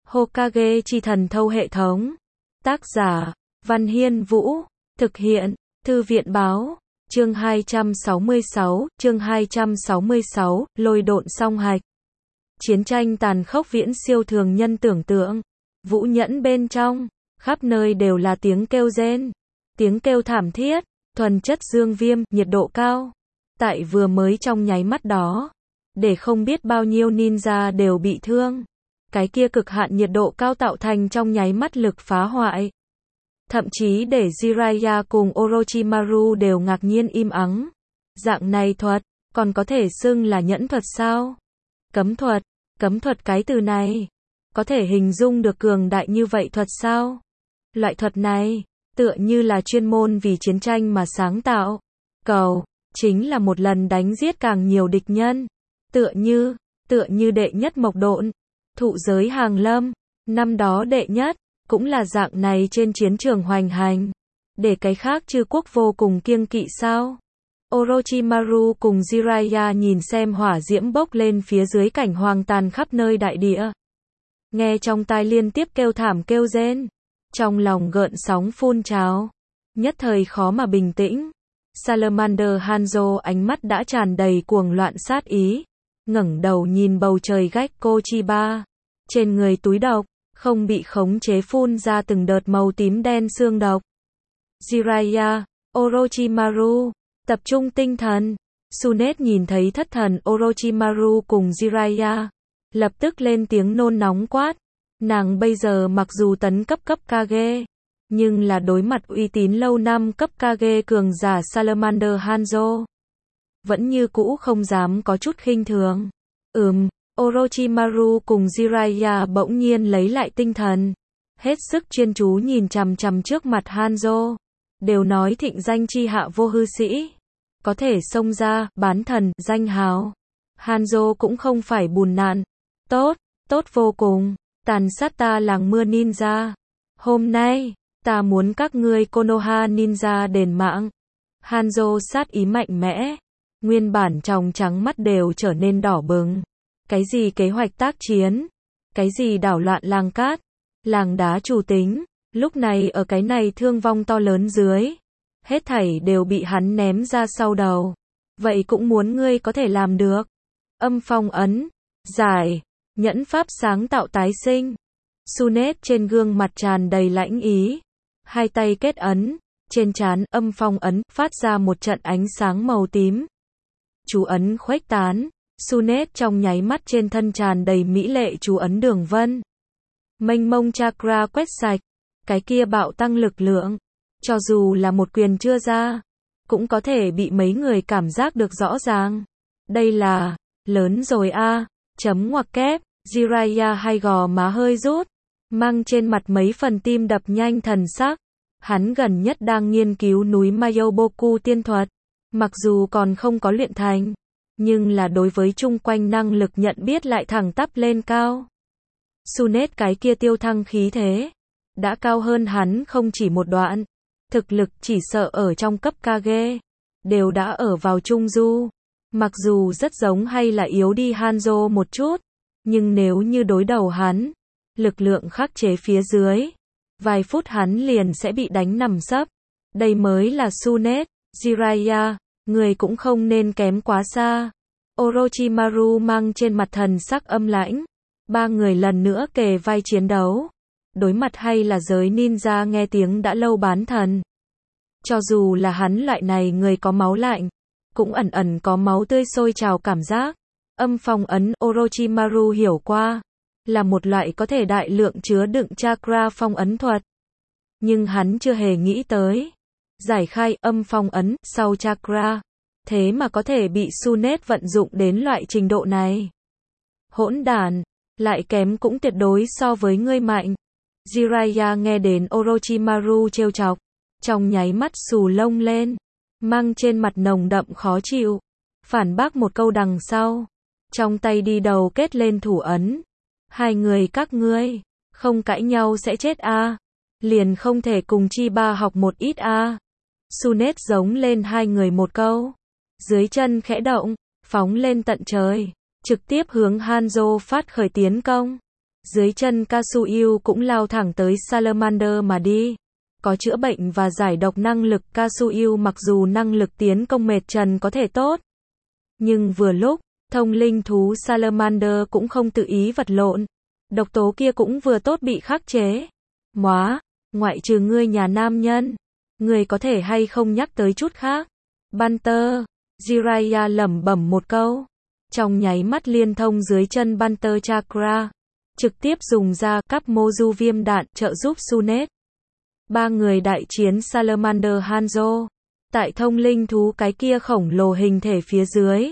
Hokage chi thần thâu hệ thống. Tác giả, Văn Hiên Vũ. Thực hiện, Thư viện Báo. Chương 266, lôi độn song hạch. Chiến tranh tàn khốc viễn siêu thường nhân tưởng tượng. Vũ Nhẫn bên trong, khắp nơi đều là tiếng kêu rên, tiếng kêu thảm thiết, thuần chất dương viêm, nhiệt độ cao. Tại vừa mới trong nháy mắt đó, để không biết bao nhiêu ninja đều bị thương. Cái kia cực hạn nhiệt độ cao tạo thành trong nháy mắt lực phá hoại. Thậm chí để Jiraiya cùng Orochimaru đều ngạc nhiên im ắng. Dạng này thuật, còn có thể xưng là nhẫn thuật sao? Cấm thuật cái từ này, có thể hình dung được cường đại như vậy thuật sao? Loại thuật này, tựa như là chuyên môn vì chiến tranh mà sáng tạo. Cầu, chính là một lần đánh giết càng nhiều địch nhân. Tựa như đệ nhất Mộc Độn, thụ giới hàng lâm, năm đó đệ nhất, cũng là dạng này trên chiến trường hoành hành. Để cái khác chư quốc vô cùng kiêng kỵ sao? Orochimaru cùng Jiraiya nhìn xem hỏa diễm bốc lên phía dưới cảnh hoang tàn khắp nơi đại địa. Nghe trong tai liên tiếp kêu thảm kêu rên. Trong lòng gợn sóng phun trào. Nhất thời khó mà bình tĩnh. Salamander Hanzo ánh mắt đã tràn đầy cuồng loạn sát ý. Ngẩng đầu nhìn bầu trời Gekko Chiba. Trên người túi độc, không bị khống chế phun ra từng đợt màu tím đen xương độc. Jiraiya, Orochimaru, tập trung tinh thần. Tsunade nhìn thấy thất thần Orochimaru cùng Jiraiya, lập tức lên tiếng nôn nóng quát. Nàng bây giờ mặc dù tấn cấp Kage, nhưng là đối mặt uy tín lâu năm cấp Kage cường giả Salamander Hanzo, vẫn như cũ không dám có chút khinh thường. Orochimaru cùng Jiraiya bỗng nhiên lấy lại tinh thần, hết sức chuyên chú nhìn chằm chằm trước mặt Hanzo. Đều nói thịnh danh chi hạ vô hư sĩ, có thể xông ra, bán thần, danh hào. Hanzo cũng không phải bùn nạn. Tốt vô cùng, tàn sát ta làng mưa ninja. Hôm nay, ta muốn các ngươi Konoha ninja đền mạng. Hanzo sát ý mạnh mẽ, nguyên bản tròng trắng mắt đều trở nên đỏ bừng. Cái gì kế hoạch tác chiến, cái gì đảo loạn làng cát, làng đá chủ tính, lúc này ở cái này thương vong to lớn dưới, hết thảy đều bị hắn ném ra sau đầu. Vậy cũng muốn ngươi có thể làm được. Âm phong ấn, giải, nhẫn pháp sáng tạo tái sinh. Tsunade trên gương mặt tràn đầy lãnh ý, hai tay kết ấn, trên trán âm phong ấn phát ra một trận ánh sáng màu tím. Chú ấn khuếch tán, Tsunade trong nháy mắt trên thân tràn đầy mỹ lệ chú ấn đường vân. Mênh mông chakra quét sạch, cái kia bạo tăng lực lượng, cho dù là một quyền chưa ra, cũng có thể bị mấy người cảm giác được rõ ràng. Đây là, lớn rồi a. Chấm ngoặc kép, Jiraiya hai gò má hơi rút, mang trên mặt mấy phần tim đập nhanh thần sắc. Hắn gần nhất đang nghiên cứu núi Mayoboku tiên thuật, mặc dù còn không có luyện thành, nhưng là đối với chung quanh năng lực nhận biết lại thẳng tắp lên cao. Tsunade cái kia tiêu thăng khí thế, đã cao hơn hắn không chỉ một đoạn. Thực lực chỉ sợ ở trong cấp Kage, đều đã ở vào trung du. Mặc dù rất giống hay là yếu đi Hanzo một chút, nhưng nếu như đối đầu hắn, lực lượng khắc chế phía dưới, vài phút hắn liền sẽ bị đánh nằm sấp. Đây mới là Tsunade. Jiraiya, người cũng không nên kém quá xa. Orochimaru mang trên mặt thần sắc âm lãnh. Ba người lần nữa kề vai chiến đấu. Đối mặt hay là giới ninja nghe tiếng đã lâu bán thần. Cho dù là hắn loại này người có máu lạnh, cũng ẩn ẩn có máu tươi sôi trào cảm giác. Âm phong ấn Orochimaru hiểu qua, là một loại có thể đại lượng chứa đựng chakra phong ấn thuật. Nhưng hắn chưa hề nghĩ tới, giải khai âm phong ấn sau chakra, thế mà có thể bị Tsunade vận dụng đến loại trình độ này. Hỗn đản, lại kém cũng tuyệt đối so với ngươi mạnh. Jiraiya nghe đến Orochimaru trêu chọc, trong nháy mắt xù lông lên, mang trên mặt nồng đậm khó chịu, phản bác một câu đằng sau, trong tay đi đầu kết lên thủ ấn. Hai người các ngươi, không cãi nhau sẽ chết a, liền không thể cùng Chiba học một ít a. Tsunade giống lên hai người một câu, dưới chân khẽ động, phóng lên tận trời, trực tiếp hướng Hanzo phát khởi tiến công. Dưới chân Kasuyu cũng lao thẳng tới Salamander mà đi. Có chữa bệnh và giải độc năng lực, Kasuyu mặc dù năng lực tiến công mệt trần có thể tốt. Nhưng vừa lúc, thông linh thú Salamander cũng không tự ý vật lộn. Độc tố kia cũng vừa tốt bị khắc chế. Móa, ngoại trừ ngươi nhà nam nhân, ngươi có thể hay không nhắc tới chút khác. Banter, Jiraiya lẩm bẩm một câu. Trong nháy mắt liên thông dưới chân Banter Chakra. Trực tiếp dùng ra cấp Moju viêm đạn trợ giúp Tsunade. Ba người đại chiến Salamander Hanzo. Tại thông linh thú cái kia khổng lồ hình thể phía dưới.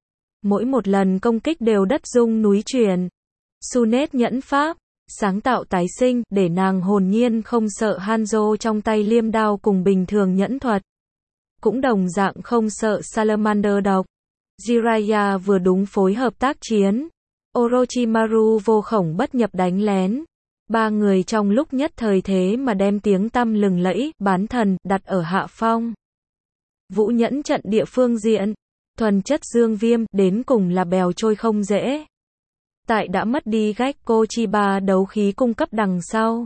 Mỗi một lần công kích đều đất rung núi chuyển. Tsunade nhẫn pháp, sáng tạo tái sinh, để nàng hồn nhiên không sợ Hanzo trong tay liêm đao cùng bình thường nhẫn thuật. Cũng đồng dạng không sợ Salamander độc. Jiraiya vừa đúng phối hợp tác chiến. Orochimaru vô khổng bất nhập đánh lén. Ba người trong lúc nhất thời thế mà đem tiếng tăm lừng lẫy, bán thần, đặt ở hạ phong. Vũ nhẫn trận địa phương diện. Thuần chất dương viêm, đến cùng là bèo trôi không dễ. Tại đã mất đi Gekko Chiba đấu khí cung cấp đằng sau.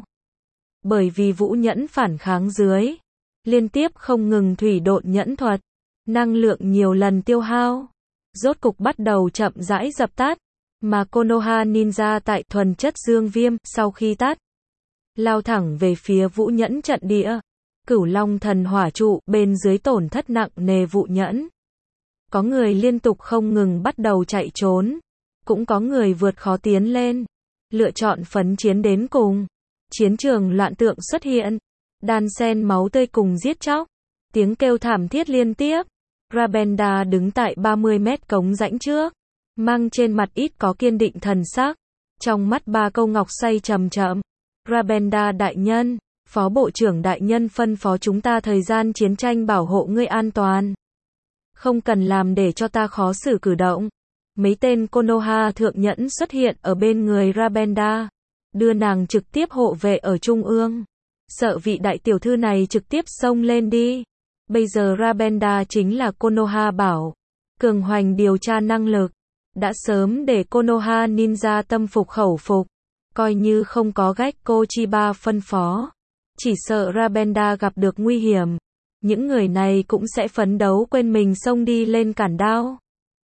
Bởi vì vũ nhẫn phản kháng dưới. Liên tiếp không ngừng thủy độn nhẫn thuật. Năng lượng nhiều lần tiêu hao. Rốt cục bắt đầu chậm rãi dập tắt. Mà Konoha Ninja tại thuần chất dương viêm, sau khi tắt. Lao thẳng về phía vũ nhẫn trận địa. Cửu Long thần hỏa trụ, bên dưới tổn thất nặng nề vũ nhẫn. Có người liên tục không ngừng bắt đầu chạy trốn. Cũng có người vượt khó tiến lên. Lựa chọn phấn chiến đến cùng. Chiến trường loạn tượng xuất hiện. Đan xen máu tươi cùng giết chóc. Tiếng kêu thảm thiết liên tiếp. Rabenda đứng tại 30 mét cống rãnh trước. Mang trên mặt ít có kiên định thần sắc. Trong mắt ba câu ngọc say chậm chậm. Rabenda đại nhân, phó bộ trưởng đại nhân phân phó chúng ta thời gian chiến tranh bảo hộ ngươi an toàn. Không cần làm để cho ta khó xử cử động. Mấy tên Konoha thượng nhẫn xuất hiện ở bên người Rabenda. Đưa nàng trực tiếp hộ vệ ở trung ương. Sợ vị đại tiểu thư này trực tiếp xông lên đi. Bây giờ Rabenda chính là Konoha bảo. Cường hoành điều tra năng lực. Đã sớm để Konoha Ninja tâm phục khẩu phục. Coi như không có Gekko Chiba phân phó. Chỉ sợ Rabenda gặp được nguy hiểm. Những người này cũng sẽ phấn đấu quên mình xông đi lên cản đao.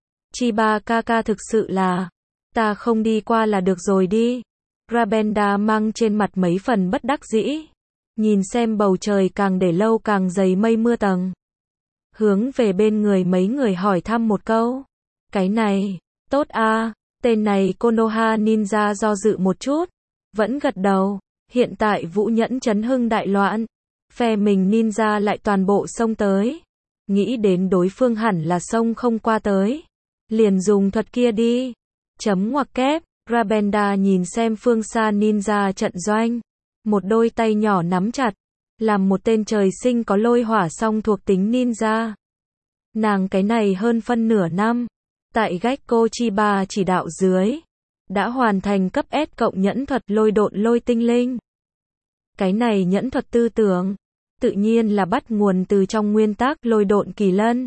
Chiba Kaka thực sự là, ta không đi qua là được rồi đi. Rabenda mang trên mặt mấy phần bất đắc dĩ. Nhìn xem bầu trời càng để lâu càng dày mây mưa tầng. Hướng về bên người mấy người hỏi thăm một câu. Cái này, tốt a. Tên này Konoha Ninja do dự một chút. Vẫn gật đầu. Hiện tại vũ nhẫn chấn hưng đại loạn. Phe mình ninja lại toàn bộ xông tới. Nghĩ đến đối phương hẳn là xông không qua tới. Liền dùng thuật kia đi. Chấm ngoặc kép. Rabenda nhìn xem phương xa ninja trận doanh. Một đôi tay nhỏ nắm chặt. Làm một tên trời sinh có lôi hỏa song thuộc tính ninja. Nàng cái này hơn phân nửa năm. Tại Gekko Chiba chỉ đạo dưới. Đã hoàn thành cấp S cộng nhẫn thuật lôi độn lôi tinh linh. Cái này nhẫn thuật tư tưởng. Tự nhiên là bắt nguồn từ trong nguyên tắc lôi độn kỳ lân.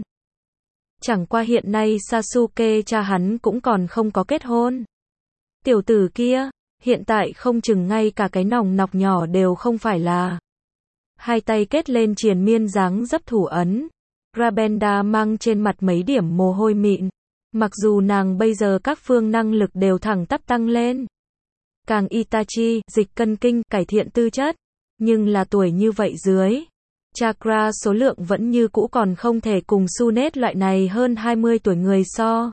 Chẳng qua hiện nay Sasuke cha hắn cũng còn không có kết hôn. Tiểu tử kia, hiện tại không chừng ngay cả cái nòng nọc nhỏ đều không phải là. Hai tay kết lên triền miên dáng dấp thủ ấn. Rabenda mang trên mặt mấy điểm mồ hôi mịn. Mặc dù nàng bây giờ các phương năng lực đều thẳng tắp tăng lên. Càng Itachi, dịch cân kinh, cải thiện tư chất. Nhưng là tuổi như vậy dưới. Chakra số lượng vẫn như cũ còn không thể cùng Tsunade loại này hơn 20 tuổi người so.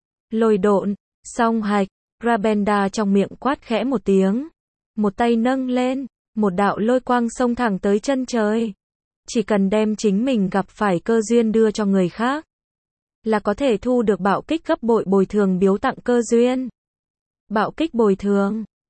Lôi độn, song hạch, Rabenda trong miệng quát khẽ một tiếng. Một tay nâng lên, một đạo lôi quang xông thẳng tới chân trời. Chỉ cần đem chính mình gặp phải cơ duyên đưa cho người khác. Là có thể thu được bạo kích gấp bội bồi thường biếu tặng cơ duyên. Bạo kích bồi thường.